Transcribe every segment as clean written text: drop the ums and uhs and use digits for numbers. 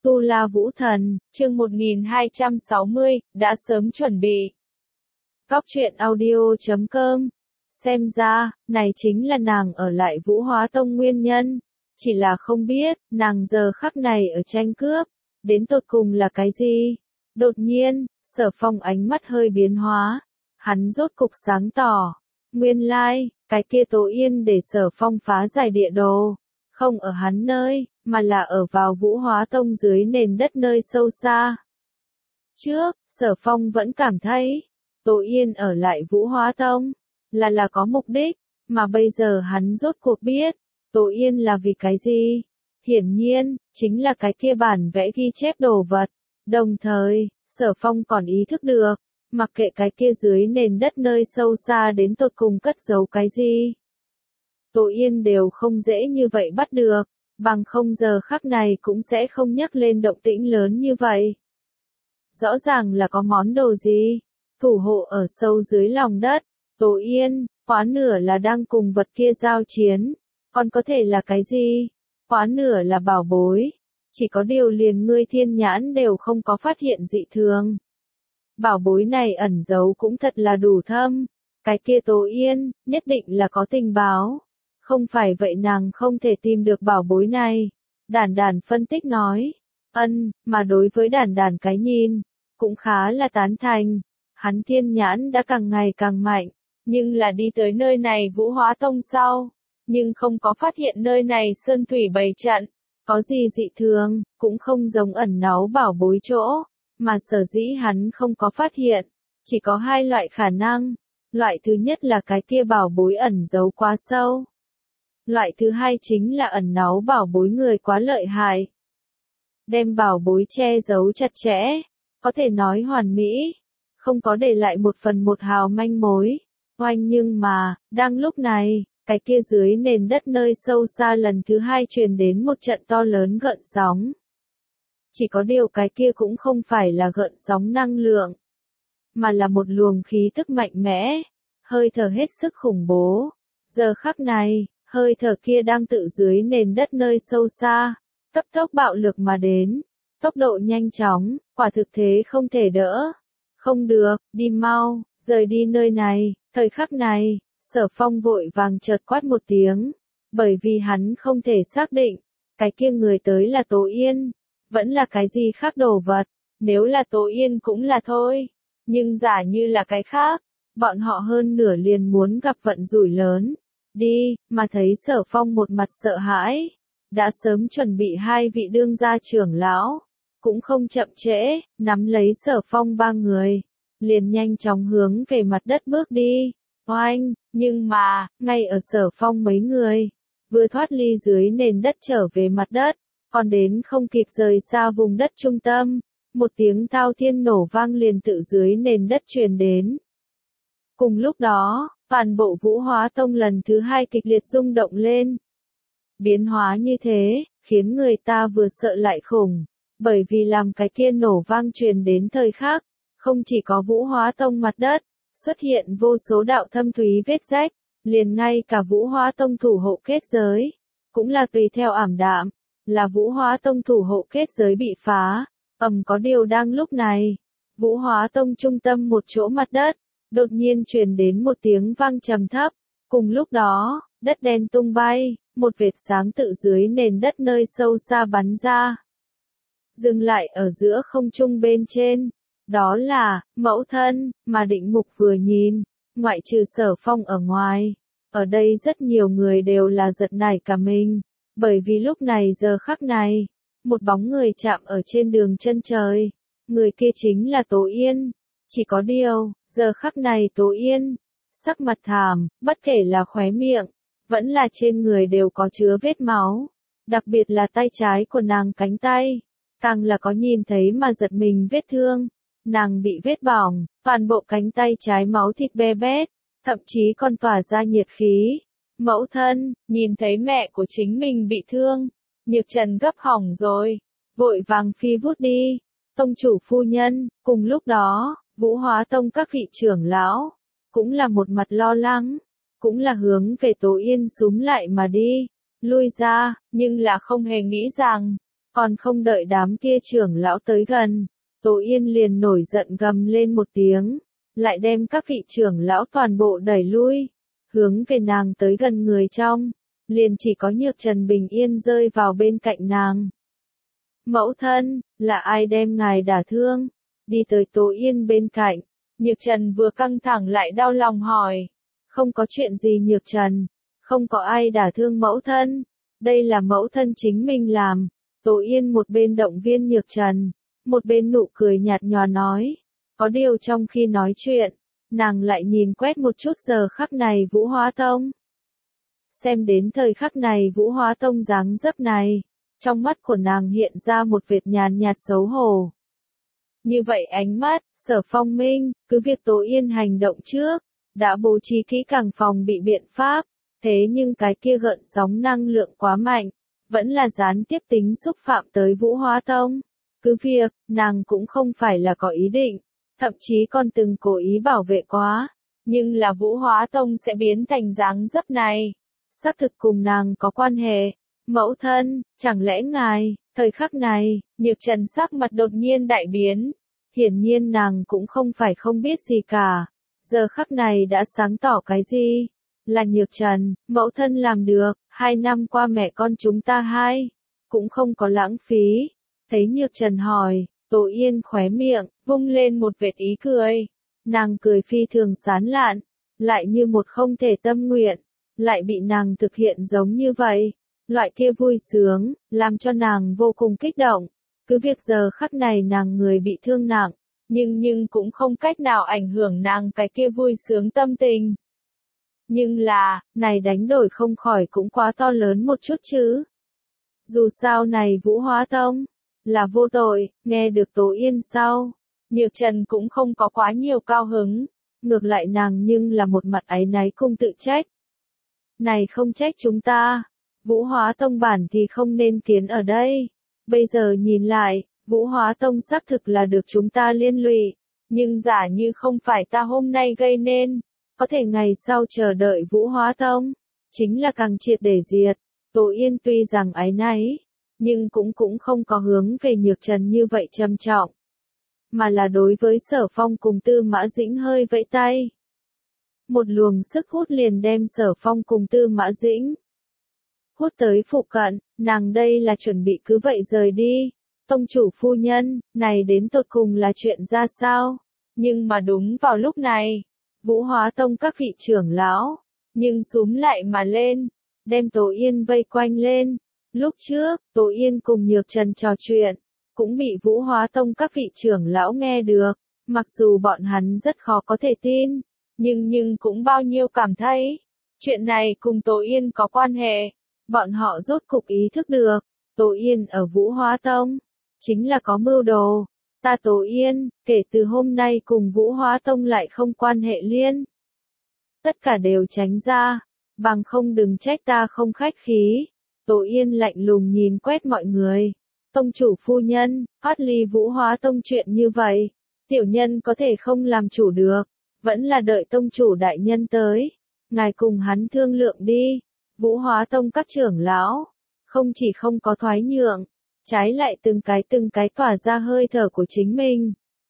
Tu La Vũ Thần, chương 1260, đã sớm chuẩn bị. Góc truyện audio.com. Xem ra, này chính là nàng ở lại Vũ Hóa Tông nguyên nhân. Chỉ là không biết, nàng giờ khắc này ở tranh cướp, đến tột cùng là cái gì? Đột nhiên, Sở Phong ánh mắt hơi biến hóa. Hắn rốt cục sáng tỏ. Nguyên lai, cái kia Tố Yên để Sở Phong phá giải địa đồ. Không ở hắn nơi, mà là ở vào Vũ Hóa Tông dưới nền đất nơi sâu xa. Trước, Sở Phong vẫn cảm thấy, Tố Yên ở lại Vũ Hóa Tông, là có mục đích, mà bây giờ hắn rốt cuộc biết, Tố Yên là vì cái gì? Hiển nhiên, chính là cái kia bản vẽ ghi chép đồ vật. Đồng thời, Sở Phong còn ý thức được, mặc kệ cái kia dưới nền đất nơi sâu xa đến tột cùng cất giấu cái gì. Tố Yên đều không dễ như vậy bắt được, bằng không giờ khắc này cũng sẽ không nhắc lên động tĩnh lớn như vậy. Rõ ràng là có món đồ gì, thủ hộ ở sâu dưới lòng đất, Tố Yên, quá nửa là đang cùng vật kia giao chiến, còn có thể là cái gì, quá nửa là bảo bối, chỉ có điều liền ngươi thiên nhãn đều không có phát hiện dị thường. Bảo bối này ẩn giấu cũng thật là đủ thâm, cái kia Tố Yên, nhất định là có tình báo. Không phải vậy nàng không thể tìm được bảo bối này. Đản Đản phân tích nói. Mà đối với Đản Đản cái nhìn, cũng khá là tán thành. Hắn thiên nhãn đã càng ngày càng mạnh, nhưng là đi tới nơi này Vũ Hóa Tông sau, nhưng không có phát hiện nơi này sơn thủy bày trận, có gì dị thường, cũng không giống ẩn náu bảo bối chỗ, mà sở dĩ hắn không có phát hiện, chỉ có hai loại khả năng. Loại thứ nhất là cái kia bảo bối ẩn giấu quá sâu. Loại thứ hai chính là ẩn náu bảo bối người quá lợi hại. Đem bảo bối che giấu chặt chẽ, có thể nói hoàn mỹ, không có để lại một phần một hào manh mối. Nhưng mà, đang lúc này, cái kia dưới nền đất nơi sâu xa lần thứ hai truyền đến một trận to lớn gợn sóng. Chỉ có điều cái kia cũng không phải là gợn sóng năng lượng, mà là một luồng khí tức mạnh mẽ, hơi thở hết sức khủng bố. Giờ khắc này, hơi thở kia đang tự dưới nền đất nơi sâu xa, cấp tốc bạo lực mà đến, tốc độ nhanh chóng, quả thực thế không thể đỡ. Không được, đi mau, rời đi nơi này. Thời khắc này, Sở Phong vội vàng chợt quát một tiếng, bởi vì hắn không thể xác định, cái kia người tới là Tố Yên, vẫn là cái gì khác đồ vật. Nếu là Tố Yên cũng là thôi, nhưng giả như là cái khác, bọn họ hơn nửa liền muốn gặp vận rủi lớn. Đi, mà thấy Sở Phong một mặt sợ hãi, đã sớm chuẩn bị hai vị đương gia trưởng lão, cũng không chậm trễ, nắm lấy Sở Phong ba người, liền nhanh chóng hướng về mặt đất bước đi. Nhưng mà, ngay ở Sở Phong mấy người, vừa thoát ly dưới nền đất trở về mặt đất, còn đến không kịp rời xa vùng đất trung tâm, một tiếng thao thiên nổ vang liền tự dưới nền đất truyền đến. Cùng lúc đó, toàn bộ Vũ Hóa Tông lần thứ hai kịch liệt rung động lên. Biến hóa như thế, khiến người ta vừa sợ lại khủng, bởi vì làm cái kia nổ vang truyền đến thời khắc, không chỉ có Vũ Hóa Tông mặt đất, xuất hiện vô số đạo thâm thúy vết rách, liền ngay cả Vũ Hóa Tông thủ hộ kết giới, cũng là tùy theo ảm đạm, là Vũ Hóa Tông thủ hộ kết giới bị phá. Có điều đang lúc này, Vũ Hóa Tông trung tâm một chỗ mặt đất, đột nhiên truyền đến một tiếng vang trầm thấp, cùng lúc đó, đất đen tung bay, một vệt sáng tự dưới nền đất nơi sâu xa bắn ra. Dừng lại ở giữa không trung bên trên, đó là, mẫu thân, mà Định Mục vừa nhìn, ngoại trừ Sở Phong ở ngoài, ở đây rất nhiều người đều là giật nảy cả mình, bởi vì lúc này giờ khắc này, một bóng người chạm ở trên đường chân trời, người kia chính là Tố Yên, chỉ có điều, giờ khắc này Tố Yên, sắc mặt thảm, bất kể là khóe miệng, vẫn là trên người đều có chứa vết máu, đặc biệt là tay trái của nàng cánh tay, càng là có nhìn thấy mà giật mình vết thương, nàng bị vết bỏng, toàn bộ cánh tay trái máu thịt be bét, thậm chí còn tỏa ra nhiệt khí. Mẫu thân, nhìn thấy mẹ của chính mình bị thương, Nhược Trần gấp hỏng rồi, vội vàng phi vút đi. Tông chủ phu nhân, cùng lúc đó, Vũ Hóa Tông các vị trưởng lão, cũng là một mặt lo lắng, cũng là hướng về Tố Yên xúm lại mà đi, lui ra, nhưng là không hề nghĩ rằng, Còn không đợi đám kia trưởng lão tới gần, Tố Yên liền nổi giận gầm lên một tiếng, lại đem các vị trưởng lão toàn bộ đẩy lui, hướng về nàng tới gần người trong, liền chỉ có Nhược Trần bình yên rơi vào bên cạnh nàng. Mẫu thân, là ai đem ngài đả thương? Đi tới Tố Yên bên cạnh, Nhược Trần vừa căng thẳng lại đau lòng hỏi. Không có chuyện gì Nhược Trần, không có ai đả thương mẫu thân, đây là mẫu thân chính mình làm. Tố Yên một bên động viên Nhược Trần, một bên nụ cười nhạt nhòa nói. Có điều trong khi nói chuyện, nàng lại nhìn quét một chút giờ khắc này Vũ Hóa Tông. Xem đến thời khắc này Vũ Hóa Tông dáng dấp này, trong mắt của nàng hiện ra một vệt nhàn nhạt xấu hổ. Như vậy ánh mắt, Sở Phong Minh, cứ việc Tố Yên hành động trước, đã bố trí kỹ càng phòng bị biện pháp, thế nhưng cái kia gợn sóng năng lượng quá mạnh, vẫn là gián tiếp tính xúc phạm tới Vũ Hóa Tông. Cứ việc, nàng cũng không phải là có ý định, thậm chí còn từng cố ý bảo vệ quá, nhưng là Vũ Hóa Tông sẽ biến thành dáng dấp này, xác thực cùng nàng có quan hệ. Mẫu thân, chẳng lẽ ngài, thời khắc này, Nhược Trần sắc mặt đột nhiên đại biến, hiển nhiên nàng cũng không phải không biết gì cả, giờ khắc này đã sáng tỏ cái gì, là Nhược Trần, mẫu thân làm được, 2 năm qua mẹ con chúng ta hai, cũng không có lãng phí. Thấy Nhược Trần hỏi, Tố Yên khóe miệng, vung lên một vệt ý cười, nàng cười phi thường sán lạn, lại như một không thể tâm nguyện, lại bị nàng thực hiện giống như vậy. Loại kia vui sướng, làm cho nàng vô cùng kích động. Cứ việc giờ khắc này nàng người bị thương nặng, nhưng cũng không cách nào ảnh hưởng nàng cái kia vui sướng tâm tình. Nhưng là, này đánh đổi không khỏi cũng quá to lớn một chút chứ. Dù sao này Vũ Hóa Tông, là vô tội, nghe được Tố Yên sau. Nhược Trần cũng không có quá nhiều cao hứng, ngược lại nàng nhưng là một mặt áy náy cùng tự trách. Này không trách chúng ta. Vũ Hóa Tông bản thì không nên tiến ở đây. Bây giờ nhìn lại, Vũ Hóa Tông xác thực là được chúng ta liên lụy, nhưng giả như không phải ta hôm nay gây nên, có thể ngày sau chờ đợi Vũ Hóa Tông, chính là càng triệt để diệt. Tố Yên tuy rằng áy náy, nhưng cũng không có hướng về Nhược Trần như vậy trầm trọng, mà là đối với Sở Phong cùng Tư Mã Dĩnh hơi vẫy tay. Một luồng sức hút liền đem Sở Phong cùng Tư Mã Dĩnh hút tới phụ cận, nàng đây là chuẩn bị cứ vậy rời đi. Tông chủ phu nhân, này đến tột cùng là chuyện ra sao? Nhưng mà đúng vào lúc này, Vũ Hóa Tông các vị trưởng lão, nhưng xúm lại mà lên, đem Tố Yên vây quanh lên. Lúc trước, Tố Yên cùng Nhược Trần trò chuyện, cũng bị Vũ Hóa Tông các vị trưởng lão nghe được, mặc dù bọn hắn rất khó có thể tin, nhưng cũng bao nhiêu cảm thấy, chuyện này cùng Tố Yên có quan hệ. Bọn họ rốt cục ý thức được, Tố Yên ở Vũ Hóa Tông, chính là có mưu đồ. Ta Tố Yên, kể từ hôm nay cùng Vũ Hóa Tông lại không quan hệ liên. Tất cả đều tránh ra, bằng không đừng trách ta không khách khí. Tố Yên lạnh lùng nhìn quét mọi người. Tông chủ phu nhân, thoát ly Vũ Hóa Tông chuyện như vậy, tiểu nhân có thể không làm chủ được, vẫn là đợi tông chủ đại nhân tới, ngài cùng hắn thương lượng đi. Vũ Hóa Tông các trưởng lão, không chỉ không có thoái nhượng, trái lại từng cái tỏa ra hơi thở của chính mình.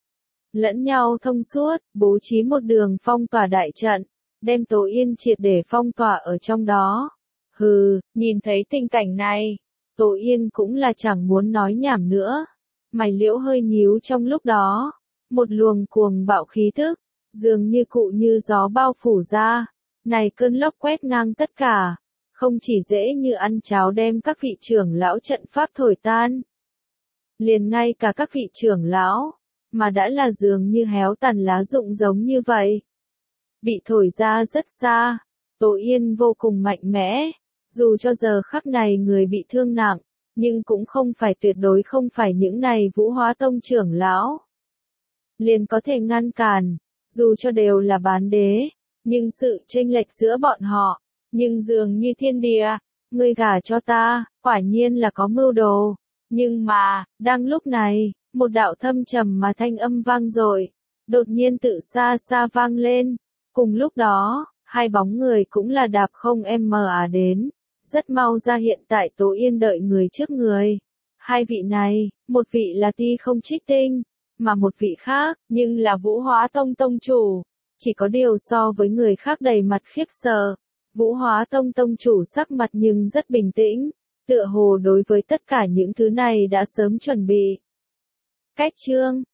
Lẫn nhau thông suốt, bố trí một đường phong tỏa đại trận, đem Tố Yên triệt để phong tỏa ở trong đó. Hừ, nhìn thấy tình cảnh này, Tố Yên cũng là chẳng muốn nói nhảm nữa. Mày liễu hơi nhíu trong lúc đó, một luồng cuồng bạo khí thức, dường như cụ như gió bao phủ ra. Này cơn lốc quét ngang tất cả. Không chỉ dễ như ăn cháo đem các vị trưởng lão trận pháp thổi tan. Liền ngay cả các vị trưởng lão, mà đã là dường như héo tàn lá rụng giống như vậy. Bị thổi ra rất xa, Tố Yên vô cùng mạnh mẽ, dù cho giờ khắc này người bị thương nặng, nhưng cũng không phải tuyệt đối không phải những này Vũ Hóa Tông trưởng lão. Liền có thể ngăn cản, dù cho đều là bán đế, nhưng sự chênh lệch giữa bọn họ, nhưng dường như thiên địa, ngươi gả cho ta, quả nhiên là có mưu đồ. Nhưng mà, đang lúc này, một đạo thâm trầm mà thanh âm vang dội, đột nhiên tự xa xa vang lên. Cùng lúc đó, hai bóng người cũng là đạp không đến, rất mau ra hiện tại Tố Yên đợi người trước người. Hai vị này, một vị là Ti Không Trích Tinh, mà một vị khác, nhưng là Vũ Hóa Tông tông chủ. Chỉ có điều so với người khác đầy mặt khiếp sợ, Vũ Hóa Tông tông chủ sắc mặt nhưng rất bình tĩnh, tựa hồ đối với tất cả những thứ này đã sớm chuẩn bị. Cách chương